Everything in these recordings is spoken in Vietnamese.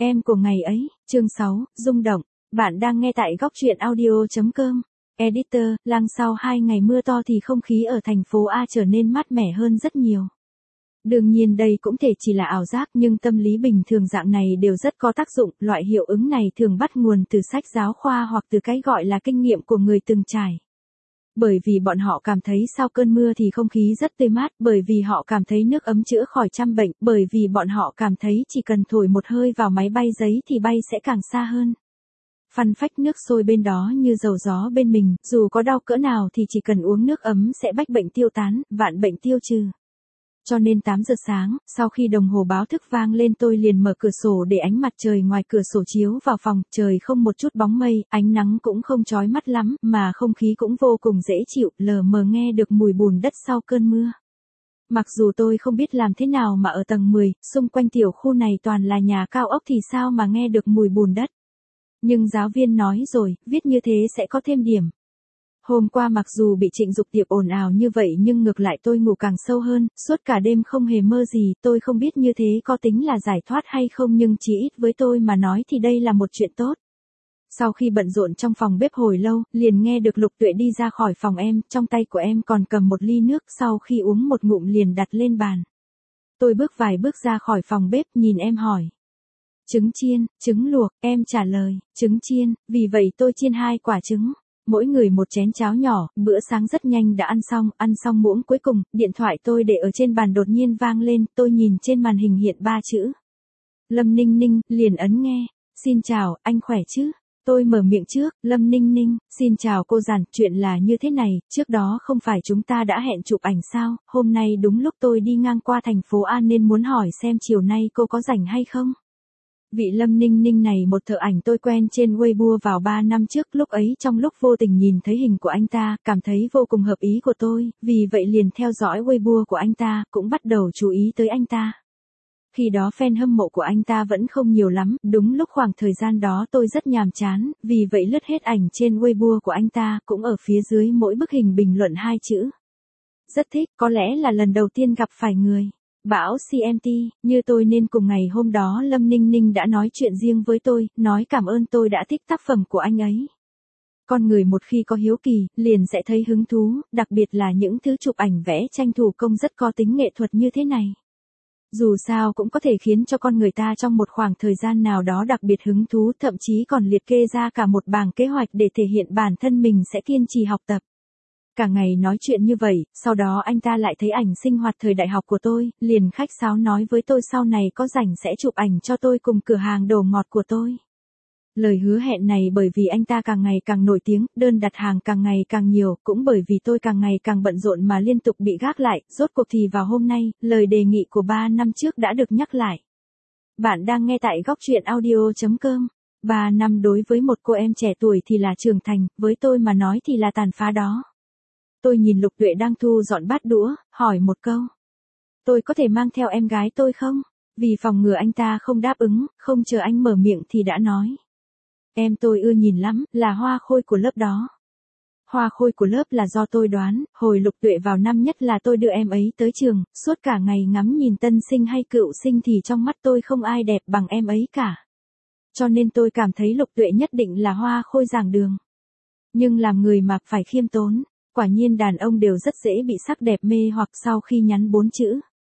Em của ngày ấy, chương 6, rung động. Bạn đang nghe tại góc truyện audio.com. Editor, lang sau 2 ngày mưa to thì không khí ở thành phố A trở nên mát mẻ hơn rất nhiều. Đương nhiên đây cũng thể chỉ là ảo giác nhưng tâm lý bình thường dạng này đều rất có tác dụng. Loại hiệu ứng này thường bắt nguồn từ sách giáo khoa hoặc từ cái gọi là kinh nghiệm của người từng trải. Bởi vì bọn họ cảm thấy sau cơn mưa thì không khí rất tươi mát, bởi vì họ cảm thấy nước ấm chữa khỏi trăm bệnh, bởi vì bọn họ cảm thấy chỉ cần thổi một hơi vào máy bay giấy thì bay sẽ càng xa hơn. Fun fact, nước sôi bên đó như dầu gió bên mình, dù có đau cỡ nào thì chỉ cần uống nước ấm sẽ bách bệnh tiêu tán, vạn bệnh tiêu trừ. Cho nên 8 giờ sáng, sau khi đồng hồ báo thức vang lên tôi liền mở cửa sổ để ánh mặt trời ngoài cửa sổ chiếu vào phòng, trời không một chút bóng mây, ánh nắng cũng không chói mắt lắm, mà không khí cũng vô cùng dễ chịu, lờ mờ nghe được mùi bùn đất sau cơn mưa. Mặc dù tôi không biết làm thế nào mà ở tầng 10, xung quanh tiểu khu này toàn là nhà cao ốc thì sao mà nghe được mùi bùn đất. Nhưng giáo viên nói rồi, viết như thế sẽ có thêm điểm. Hôm qua mặc dù bị Trịnh Dục Tiệp ồn ào như vậy nhưng ngược lại tôi ngủ càng sâu hơn, suốt cả đêm không hề mơ gì, tôi không biết như thế có tính là giải thoát hay không nhưng chỉ ít với tôi mà nói thì đây là một chuyện tốt. Sau khi bận rộn trong phòng bếp hồi lâu, liền nghe được Lục Tuệ đi ra khỏi phòng em, trong tay của em còn cầm một ly nước, sau khi uống một ngụm liền đặt lên bàn. Tôi bước vài bước ra khỏi phòng bếp nhìn em hỏi. Trứng chiên, trứng luộc, em trả lời, trứng chiên, vì vậy tôi chiên 2 quả trứng. Mỗi người một chén cháo nhỏ, bữa sáng rất nhanh đã ăn xong muỗng cuối cùng, điện thoại tôi để ở trên bàn đột nhiên vang lên, tôi nhìn trên màn hình hiện 3 chữ. Lâm Ninh Ninh, liền ấn nghe. Xin chào, anh khỏe chứ? Tôi mở miệng trước, Lâm Ninh Ninh, xin chào cô Giản, chuyện là như thế này, trước đó không phải chúng ta đã hẹn chụp ảnh sao, hôm nay đúng lúc tôi đi ngang qua thành phố A nên muốn hỏi xem chiều nay cô có rảnh hay không? Vị Lâm Ninh Ninh này một thợ ảnh tôi quen trên Weibo vào 3 năm trước, lúc ấy trong lúc vô tình nhìn thấy hình của anh ta, cảm thấy vô cùng hợp ý của tôi, vì vậy liền theo dõi Weibo của anh ta, cũng bắt đầu chú ý tới anh ta. Khi đó fan hâm mộ của anh ta vẫn không nhiều lắm, đúng lúc khoảng thời gian đó tôi rất nhàm chán, vì vậy lướt hết ảnh trên Weibo của anh ta, cũng ở phía dưới mỗi bức hình bình luận 2 chữ. Rất thích, có lẽ là lần đầu tiên gặp phải người Bảo CMT, như tôi nên cùng ngày hôm đó Lâm Ninh Ninh đã nói chuyện riêng với tôi, nói cảm ơn tôi đã thích tác phẩm của anh ấy. Con người một khi có hiếu kỳ, liền sẽ thấy hứng thú, đặc biệt là những thứ chụp ảnh vẽ tranh thủ công rất có tính nghệ thuật như thế này. Dù sao cũng có thể khiến cho con người ta trong một khoảng thời gian nào đó đặc biệt hứng thú, thậm chí còn liệt kê ra cả một bảng kế hoạch để thể hiện bản thân mình sẽ kiên trì học tập. Cả ngày nói chuyện như vậy, sau đó anh ta lại thấy ảnh sinh hoạt thời đại học của tôi, liền khách sáo nói với tôi sau này có rảnh sẽ chụp ảnh cho tôi cùng cửa hàng đồ ngọt của tôi. Lời hứa hẹn này bởi vì anh ta càng ngày càng nổi tiếng, đơn đặt hàng càng ngày càng nhiều, cũng bởi vì tôi càng ngày càng bận rộn mà liên tục bị gác lại, rốt cuộc thì vào hôm nay, lời đề nghị của 3 năm trước đã được nhắc lại. Bạn đang nghe tại góc truyện audio.com. 3 năm đối với một cô em trẻ tuổi thì là trưởng thành, với tôi mà nói thì là tàn phá đó. Tôi nhìn Lục Tuệ đang thu dọn bát đũa, hỏi một câu. Tôi có thể mang theo em gái tôi không? Vì phòng ngừa anh ta không đáp ứng, không chờ anh mở miệng thì đã nói. Em tôi ưa nhìn lắm, là hoa khôi của lớp đó. Hoa khôi của lớp là do tôi đoán, hồi Lục Tuệ vào năm nhất là tôi đưa em ấy tới trường, suốt cả ngày ngắm nhìn tân sinh hay cựu sinh thì trong mắt tôi không ai đẹp bằng em ấy cả. Cho nên tôi cảm thấy Lục Tuệ nhất định là hoa khôi giảng đường. Nhưng làm người mà phải khiêm tốn. Quả nhiên đàn ông đều rất dễ bị sắc đẹp mê hoặc sau khi nhắn 4 chữ.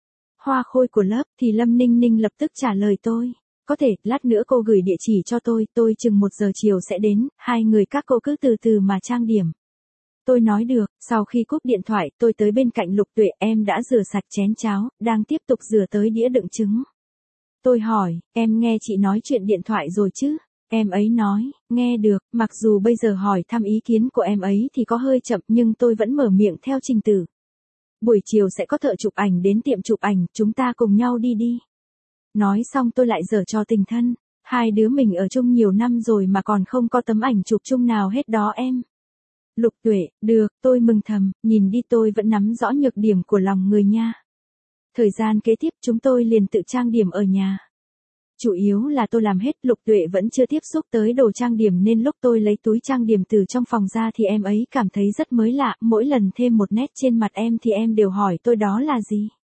Hoa khôi của lớp thì Lâm Ninh Ninh lập tức trả lời tôi. Có thể, lát nữa cô gửi địa chỉ cho tôi chừng 1 giờ chiều sẽ đến, 2 người các cô cứ từ từ mà trang điểm. Tôi nói được, sau khi cúp điện thoại tôi tới bên cạnh Lục Tuệ, em đã rửa sạch chén cháo, đang tiếp tục rửa tới đĩa đựng trứng. Tôi hỏi, em nghe chị nói chuyện điện thoại rồi chứ? Em ấy nói, nghe được, mặc dù bây giờ hỏi thăm ý kiến của em ấy thì có hơi chậm nhưng tôi vẫn mở miệng theo trình tự. Buổi chiều sẽ có thợ chụp ảnh đến tiệm chụp ảnh, chúng ta cùng nhau đi đi. Nói xong tôi lại giở trò tình thân, 2 đứa mình ở chung nhiều năm rồi mà còn không có tấm ảnh chụp chung nào hết đó em. Lục Tuệ, được, tôi mừng thầm, nhìn đi tôi vẫn nắm rõ nhược điểm của lòng người nha. Thời gian kế tiếp chúng tôi liền tự trang điểm ở nhà. Chủ yếu là tôi làm hết, Lục Tuệ vẫn chưa tiếp xúc tới đồ trang điểm nên lúc tôi lấy túi trang điểm từ trong phòng ra thì em ấy cảm thấy rất mới lạ, mỗi lần thêm một nét trên mặt em thì em đều hỏi tôi đó là gì.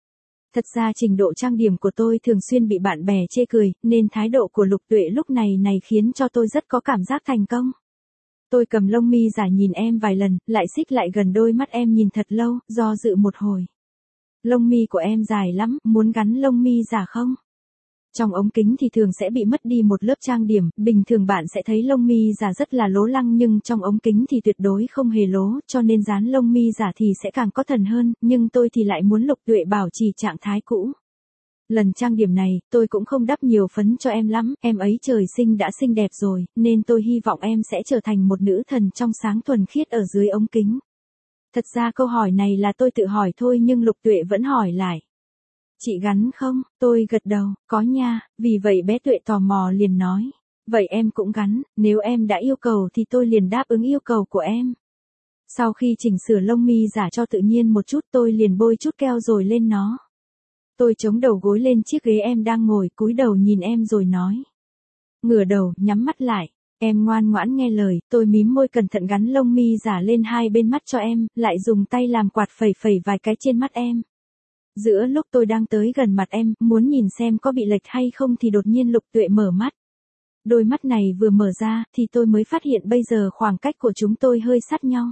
Thật ra trình độ trang điểm của tôi thường xuyên bị bạn bè chê cười, nên thái độ của Lục Tuệ lúc này khiến cho tôi rất có cảm giác thành công. Tôi cầm lông mi giả nhìn em vài lần, lại xích lại gần đôi mắt em nhìn thật lâu, do dự một hồi. Lông mi của em dài lắm, muốn gắn lông mi giả không? Trong ống kính thì thường sẽ bị mất đi một lớp trang điểm, bình thường bạn sẽ thấy lông mi giả rất là lố lăng nhưng trong ống kính thì tuyệt đối không hề lố, cho nên dán lông mi giả thì sẽ càng có thần hơn, nhưng tôi thì lại muốn Lục Tuệ bảo trì trạng thái cũ. Lần trang điểm này, tôi cũng không đắp nhiều phấn cho em lắm, em ấy trời sinh đã xinh đẹp rồi, nên tôi hy vọng em sẽ trở thành một nữ thần trong sáng thuần khiết ở dưới ống kính. Thật ra câu hỏi này là tôi tự hỏi thôi nhưng Lục Tuệ vẫn hỏi lại. Chị gắn không? Tôi gật đầu, có nha, vì vậy bé Tuệ tò mò liền nói. Vậy em cũng gắn, nếu em đã yêu cầu thì tôi liền đáp ứng yêu cầu của em. Sau khi chỉnh sửa lông mi giả cho tự nhiên một chút tôi liền bôi chút keo rồi lên nó. Tôi chống đầu gối lên chiếc ghế em đang ngồi cúi đầu nhìn em rồi nói. Ngửa đầu, nhắm mắt lại. Em ngoan ngoãn nghe lời, tôi mím môi cẩn thận gắn lông mi giả lên hai bên mắt cho em, lại dùng tay làm quạt phẩy vài cái trên mắt em. Giữa lúc tôi đang tới gần mặt em, muốn nhìn xem có bị lệch hay không thì đột nhiên Lục Tuệ mở mắt. Đôi mắt này vừa mở ra, thì tôi mới phát hiện bây giờ khoảng cách của chúng tôi hơi sát nhau.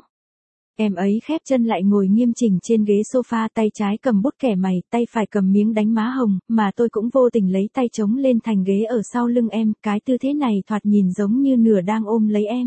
Em ấy khép chân lại ngồi nghiêm chỉnh trên ghế sofa, tay trái cầm bút kẻ mày, tay phải cầm miếng đánh má hồng, mà tôi cũng vô tình lấy tay chống lên thành ghế ở sau lưng em, cái tư thế này thoạt nhìn giống như nửa đang ôm lấy em.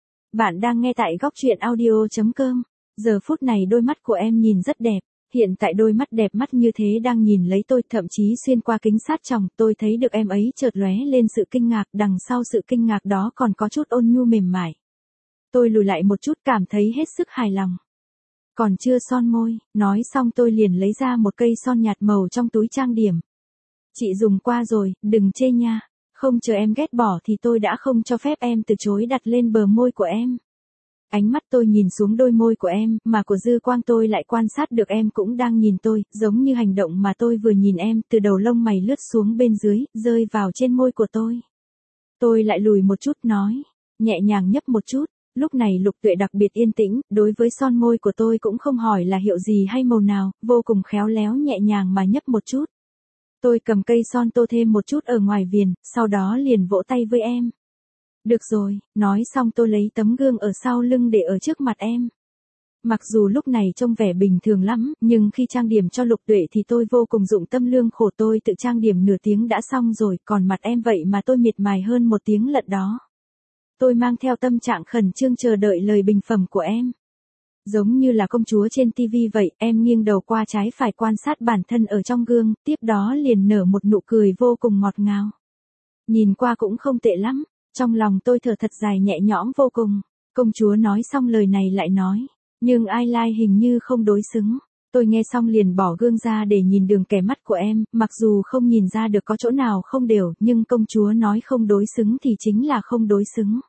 Bạn đang nghe tại góc truyện audio.com. Giờ phút này đôi mắt của em nhìn rất đẹp. Hiện tại đôi mắt đẹp mắt như thế đang nhìn lấy tôi, thậm chí xuyên qua kính sát tròng, tôi thấy được em ấy chợt lóe lên sự kinh ngạc, đằng sau sự kinh ngạc đó còn có chút ôn nhu mềm mại. Tôi lùi lại một chút cảm thấy hết sức hài lòng. Còn chưa son môi, nói xong tôi liền lấy ra một cây son nhạt màu trong túi trang điểm. Chị dùng qua rồi, đừng chê nha. Không chờ em ghét bỏ thì tôi đã không cho phép em từ chối đặt lên bờ môi của em. Ánh mắt tôi nhìn xuống đôi môi của em, mà của dư quang tôi lại quan sát được em cũng đang nhìn tôi, giống như hành động mà tôi vừa nhìn em, từ đầu lông mày lướt xuống bên dưới, rơi vào trên môi của tôi. Tôi lại lùi một chút nói, nhẹ nhàng nhấp một chút. Lúc này Lục Tuệ đặc biệt yên tĩnh, đối với son môi của tôi cũng không hỏi là hiệu gì hay màu nào, vô cùng khéo léo nhẹ nhàng mà nhấp một chút. Tôi cầm cây son tô thêm một chút ở ngoài viền, sau đó liền vỗ tay với em. Được rồi, nói xong tôi lấy tấm gương ở sau lưng để ở trước mặt em. Mặc dù lúc này trông vẻ bình thường lắm, nhưng khi trang điểm cho Lục Tuệ thì tôi vô cùng dụng tâm lương khổ, tôi tự trang điểm nửa tiếng đã xong rồi, còn mặt em vậy mà tôi miệt mài hơn 1 tiếng lận đó. Tôi mang theo tâm trạng khẩn trương chờ đợi lời bình phẩm của em. Giống như là công chúa trên TV vậy, em nghiêng đầu qua trái phải quan sát bản thân ở trong gương, tiếp đó liền nở một nụ cười vô cùng ngọt ngào. Nhìn qua cũng không tệ lắm, trong lòng tôi thở thật dài nhẹ nhõm vô cùng. Công chúa nói xong lời này lại nói, nhưng eyeliner hình như không đối xứng. Tôi nghe xong liền bỏ gương ra để nhìn đường kẻ mắt của em, mặc dù không nhìn ra được có chỗ nào không đều, nhưng công chúa nói không đối xứng thì chính là không đối xứng.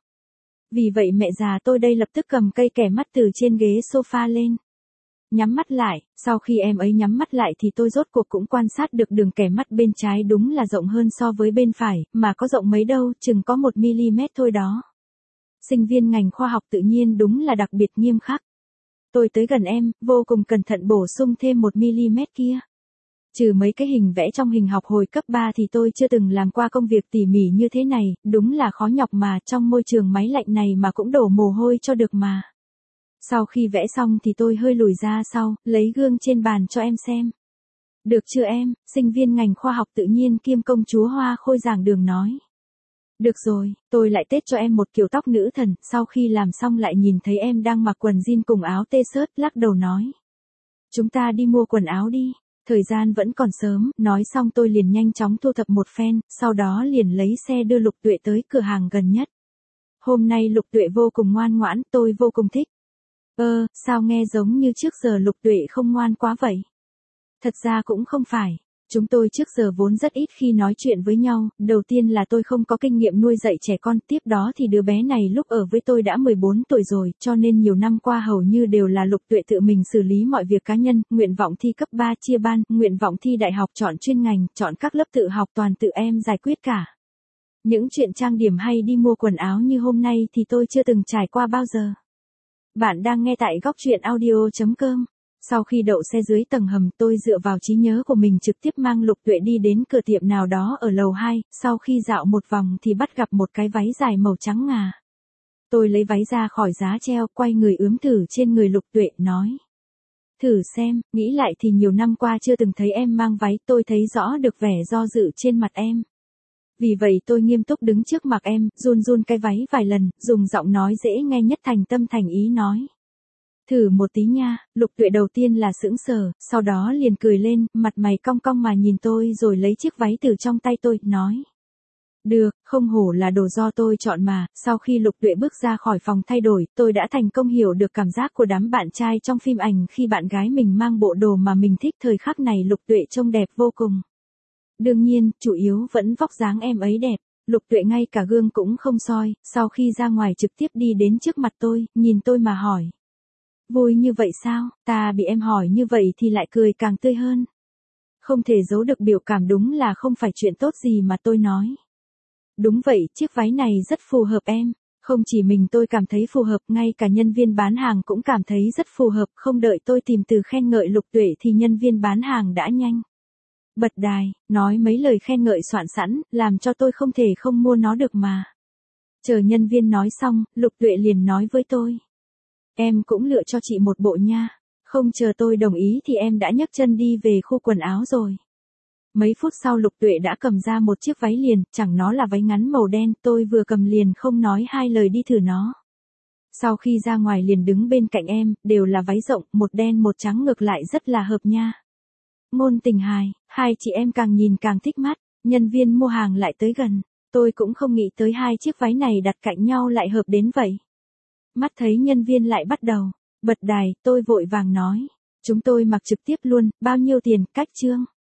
Vì vậy mẹ già tôi đây lập tức cầm cây kẻ mắt từ trên ghế sofa lên. Nhắm mắt lại, sau khi em ấy nhắm mắt lại thì tôi rốt cuộc cũng quan sát được đường kẻ mắt bên trái đúng là rộng hơn so với bên phải, mà có rộng mấy đâu, chừng có 1mm thôi đó. Sinh viên ngành khoa học tự nhiên đúng là đặc biệt nghiêm khắc. Tôi tới gần em, vô cùng cẩn thận bổ sung thêm 1mm kia. Trừ mấy cái hình vẽ trong hình học hồi cấp 3 thì tôi chưa từng làm qua công việc tỉ mỉ như thế này, đúng là khó nhọc mà, trong môi trường máy lạnh này mà cũng đổ mồ hôi cho được mà. Sau khi vẽ xong thì tôi hơi lùi ra sau, lấy gương trên bàn cho em xem. Được chưa em, sinh viên ngành khoa học tự nhiên kiêm công chúa Hoa Khôi giảng đường nói. Được rồi, tôi lại tết cho em một kiểu tóc nữ thần, sau khi làm xong lại nhìn thấy em đang mặc quần jean cùng áo t-shirt, lắc đầu nói. Chúng ta đi mua quần áo đi, thời gian vẫn còn sớm, nói xong tôi liền nhanh chóng thu thập một phen, sau đó liền lấy xe đưa Lục Tuệ tới cửa hàng gần nhất. Hôm nay Lục Tuệ vô cùng ngoan ngoãn, tôi vô cùng thích. Sao nghe giống như trước giờ Lục Tuệ không ngoan quá vậy? Thật ra cũng không phải. Chúng tôi trước giờ vốn rất ít khi nói chuyện với nhau, đầu tiên là tôi không có kinh nghiệm nuôi dạy trẻ con, tiếp đó thì đứa bé này lúc ở với tôi đã 14 tuổi rồi, cho nên nhiều năm qua hầu như đều là Lục Tuệ tự mình xử lý mọi việc cá nhân, nguyện vọng thi cấp 3 chia ban, nguyện vọng thi đại học chọn chuyên ngành, chọn các lớp tự học toàn tự em giải quyết cả. Những chuyện trang điểm hay đi mua quần áo như hôm nay thì tôi chưa từng trải qua bao giờ. Bạn đang nghe tại góc truyện audio.com. Sau khi đậu xe dưới tầng hầm, tôi dựa vào trí nhớ của mình trực tiếp mang Lục Tuệ đi đến cửa tiệm nào đó ở lầu 2, sau khi dạo một vòng thì bắt gặp một cái váy dài màu trắng ngà. Tôi lấy váy ra khỏi giá treo, quay người ướm thử trên người Lục Tuệ, nói. Thử xem, nghĩ lại thì nhiều năm qua chưa từng thấy em mang váy, tôi thấy rõ được vẻ do dự trên mặt em. Vì vậy tôi nghiêm túc đứng trước mặt em, run run cái váy vài lần, dùng giọng nói dễ nghe nhất thành tâm thành ý nói. Thử một tí nha. Lục Tuệ đầu tiên là sững sờ, sau đó liền cười lên, mặt mày cong cong mà nhìn tôi rồi lấy chiếc váy từ trong tay tôi, nói. Được, không hổ là đồ do tôi chọn mà. Sau khi Lục Tuệ bước ra khỏi phòng thay đổi, tôi đã thành công hiểu được cảm giác của đám bạn trai trong phim ảnh khi bạn gái mình mang bộ đồ mà mình thích. Thời khắc này Lục Tuệ trông đẹp vô cùng. Đương nhiên, chủ yếu vẫn vóc dáng em ấy đẹp. Lục Tuệ ngay cả gương cũng không soi, sau khi ra ngoài trực tiếp đi đến trước mặt tôi, nhìn tôi mà hỏi. Vui như vậy sao? Ta bị em hỏi như vậy thì lại cười càng tươi hơn. Không thể giấu được biểu cảm, đúng là không phải chuyện tốt gì mà tôi nói. Đúng vậy, chiếc váy này rất phù hợp em. Không chỉ mình tôi cảm thấy phù hợp, ngay cả nhân viên bán hàng cũng cảm thấy rất phù hợp. Không đợi tôi tìm từ khen ngợi Lục Tuệ thì nhân viên bán hàng đã nhanh bật đài, nói mấy lời khen ngợi soạn sẵn, làm cho tôi không thể không mua nó được mà. Chờ nhân viên nói xong, Lục Tuệ liền nói với tôi. Em cũng lựa cho chị một bộ nha. Không chờ tôi đồng ý thì em đã nhấc chân đi về khu quần áo rồi. Mấy phút sau Lục Tuệ đã cầm ra một chiếc váy liền, chẳng nó là váy ngắn màu đen, tôi vừa cầm liền không nói hai lời đi thử nó. Sau khi ra ngoài liền đứng bên cạnh em, đều là váy rộng, một đen một trắng ngược lại rất là hợp nha. Ngôn tình hài, hai chị em càng nhìn càng thích mắt, nhân viên mua hàng lại tới gần. Tôi cũng không nghĩ tới hai chiếc váy này đặt cạnh nhau lại hợp đến vậy. Mắt thấy nhân viên lại bắt đầu bật đài, tôi vội vàng nói. Chúng tôi mặc trực tiếp luôn, bao nhiêu tiền, cách chương.